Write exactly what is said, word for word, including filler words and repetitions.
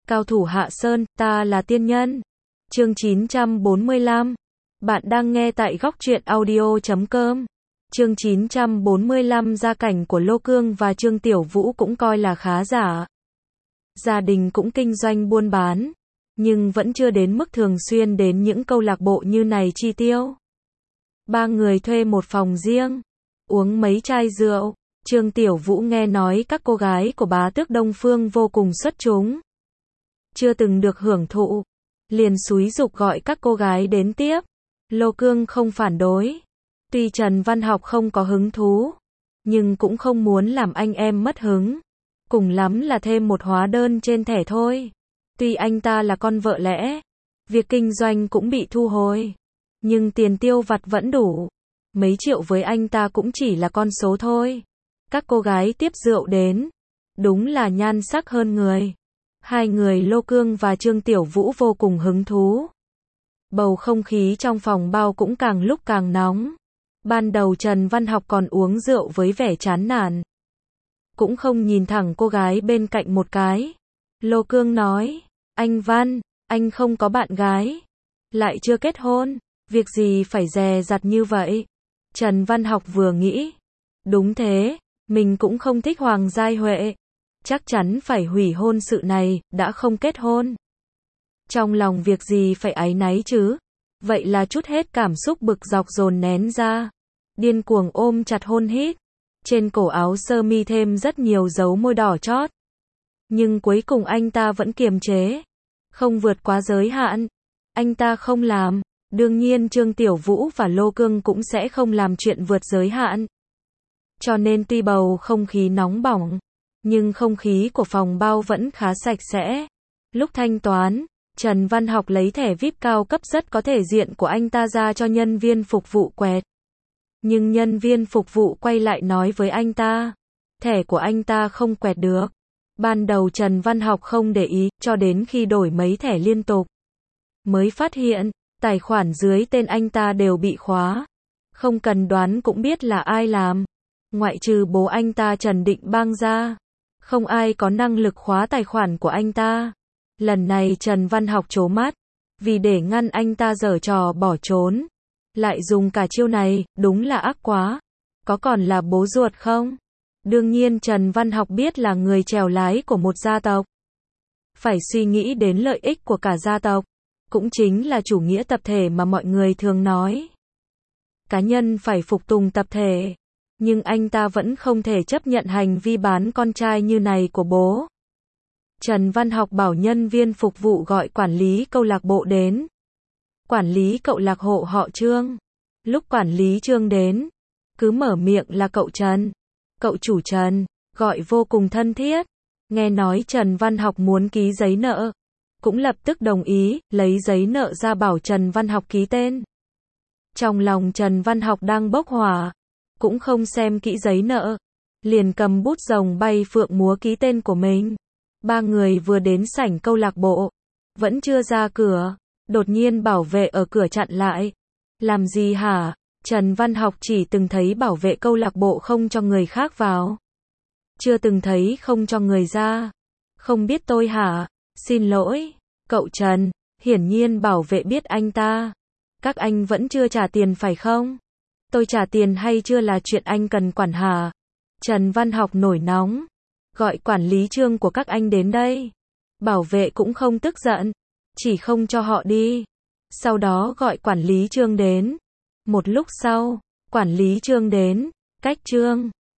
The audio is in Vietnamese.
Cao thủ Hạ Sơn, ta là tiên nhân. Chương chín trăm bốn mươi lăm. Bạn đang nghe tại góc truyện audio chấm com. Chương chín trăm bốn mươi lăm. Gia cảnh của Lô Cương và Trương Tiểu Vũ cũng coi là khá giả. Gia đình cũng kinh doanh buôn bán, nhưng vẫn chưa đến mức thường xuyên đến những câu lạc bộ như này chi tiêu. Ba người thuê một phòng riêng, uống mấy chai rượu. Trương Tiểu Vũ nghe nói các cô gái của bá tước Đông Phương vô cùng xuất chúng, chưa từng được hưởng thụ, liền xúi giục gọi các cô gái đến tiếp. Lô Cương không phản đối, tuy Trần Văn Học không có hứng thú, nhưng cũng không muốn làm anh em mất hứng, cùng lắm là thêm một hóa đơn trên thẻ thôi. Tuy anh ta là con vợ lẽ, việc kinh doanh cũng bị thu hồi, nhưng tiền tiêu vặt vẫn đủ, mấy triệu với anh ta cũng chỉ là con số thôi. Các cô gái tiếp rượu đến, đúng là nhan sắc hơn người. Hai người Lô Cương và Trương Tiểu Vũ vô cùng hứng thú. Bầu không khí trong phòng bao cũng càng lúc càng nóng. Ban đầu Trần Văn Học còn uống rượu với vẻ chán nản, cũng không nhìn thẳng cô gái bên cạnh một cái. Lô Cương nói, anh Văn, anh không có bạn gái, lại chưa kết hôn, việc gì phải dè dặt như vậy. Trần Văn Học vừa nghĩ, đúng thế, mình cũng không thích Hoàng Giai Huệ, chắc chắn phải hủy hôn sự này, đã không kết hôn. Trong lòng việc gì phải áy náy chứ, vậy là chút hết cảm xúc bực dọc dồn nén ra, điên cuồng ôm chặt hôn hít. Trên cổ áo sơ mi thêm rất nhiều dấu môi đỏ chót, nhưng cuối cùng anh ta vẫn kiềm chế, không vượt quá giới hạn. Anh ta không làm, đương nhiên Trương Tiểu Vũ và Lô Cương cũng sẽ không làm chuyện vượt giới hạn. Cho nên tuy bầu không khí nóng bỏng, nhưng không khí của phòng bao vẫn khá sạch sẽ. Lúc thanh toán, Trần Văn Học lấy thẻ vi ai pi cao cấp rất có thể diện của anh ta ra cho nhân viên phục vụ quẹt. Nhưng nhân viên phục vụ quay lại nói với anh ta, thẻ của anh ta không quẹt được. Ban đầu Trần Văn Học không để ý, cho đến khi đổi mấy thẻ liên tục, mới phát hiện, tài khoản dưới tên anh ta đều bị khóa. Không cần đoán cũng biết là ai làm. Ngoại trừ bố anh ta Trần Định Bang ra, không ai có năng lực khóa tài khoản của anh ta. Lần này Trần Văn Học trố mắt, vì để ngăn anh ta giở trò bỏ trốn, lại dùng cả chiêu này, đúng là ác quá. Có còn là bố ruột không? Đương nhiên Trần Văn Học biết là người chèo lái của một gia tộc, phải suy nghĩ đến lợi ích của cả gia tộc, cũng chính là chủ nghĩa tập thể mà mọi người thường nói. Cá nhân phải phục tùng tập thể, nhưng anh ta vẫn không thể chấp nhận hành vi bán con trai như này của bố. Trần Văn Học bảo nhân viên phục vụ gọi quản lý câu lạc bộ đến. Quản lý cậu lạc hộ họ Trương. Lúc quản lý Trương đến, cứ mở miệng là cậu Trần, cậu chủ Trần, gọi vô cùng thân thiết. Nghe nói Trần Văn Học muốn ký giấy nợ, cũng lập tức đồng ý, lấy giấy nợ ra bảo Trần Văn Học ký tên. Trong lòng Trần Văn Học đang bốc hỏa, cũng không xem kỹ giấy nợ, liền cầm bút rồng bay phượng múa ký tên của mình. Ba người vừa đến sảnh câu lạc bộ, vẫn chưa ra cửa, đột nhiên bảo vệ ở cửa chặn lại. Làm gì hả? Trần Văn Học chỉ từng thấy bảo vệ câu lạc bộ không cho người khác vào, chưa từng thấy không cho người ra. Không biết tôi hả? Xin lỗi, cậu Trần. Hiển nhiên bảo vệ biết anh ta. Các anh vẫn chưa trả tiền phải không? Tôi trả tiền hay chưa là chuyện anh cần quản hả? Trần Văn Học nổi nóng, gọi quản lý Trương của các anh đến đây. Bảo vệ cũng không tức giận, chỉ không cho họ đi. Sau đó gọi quản lý Trương đến. Một lúc sau, quản lý Trương đến, cách Trương